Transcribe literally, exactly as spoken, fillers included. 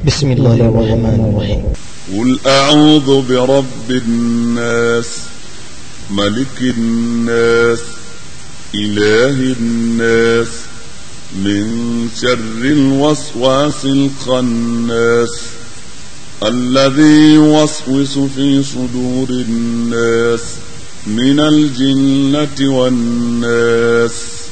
بسم الله الرحمن الرحيم. قل أعوذ برب الناس ملك الناس إله الناس من شر الوسواس الخناس الذي يوسوس في صدور الناس من الجنة والناس.